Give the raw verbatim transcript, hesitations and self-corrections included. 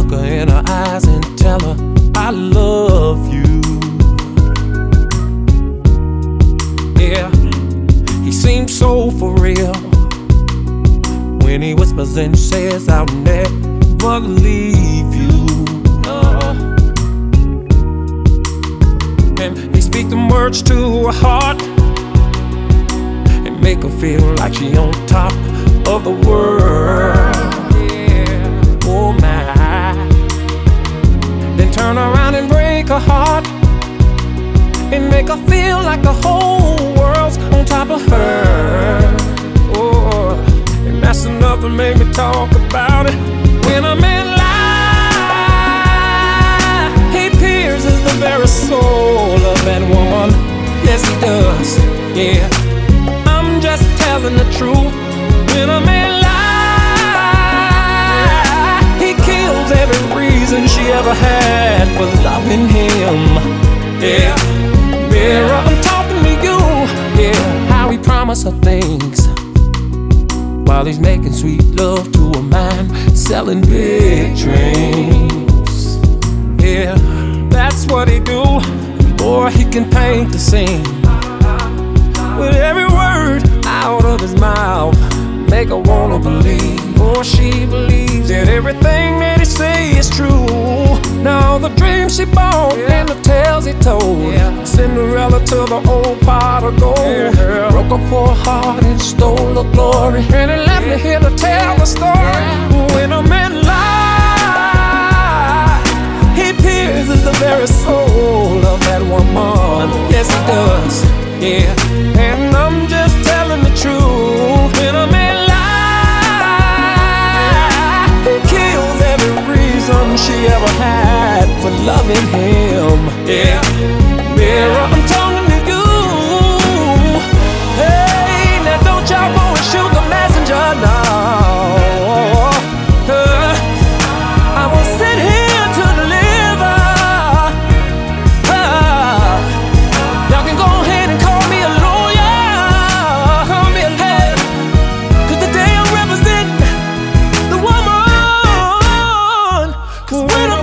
look her in her eyes and tell her I love you. Yeah, he seems so for real when he whispers and says I'll never leave you. No. And he speaks them words to her heart and make her feel like she on top of the world. Yeah. Oh my. Then turn around and break her heart and make her feel like the whole world's on top of her. Oh, and that's enough to make me talk about it. When a man lies, he pierces the very soul of that woman. Yes, he does. Yeah, I'm just telling the truth. When a man lies, he kills every reason she ever had for loving him. Yeah, mirror, I'm talking to you. Yeah, how he promised her things while he's making sweet love to a man selling big dreams. Yeah, that's what he do. Boy, he can paint the scene with every word out of his mouth. Make her wanna believe, or she believes that everything that he say is true. Now the dreams she bought and the tales he told, yeah. Cinderella to the old pot of gold, yeah. Broke her poor heart and stole her glory, and he left me here to tell the story. Yeah. When a man lies, he pierces the very soul of that woman. Yes, he does. Yeah, and I'm just telling the truth. When a man she ever had for loving him. Yeah, mirror, I'm talking to you. Hey, now don't y'all go and shoot the messenger now. uh, I was sent here to deliver. uh, Y'all can go ahead and call me a lawyer, call me a head, cause today I'm representing the woman. When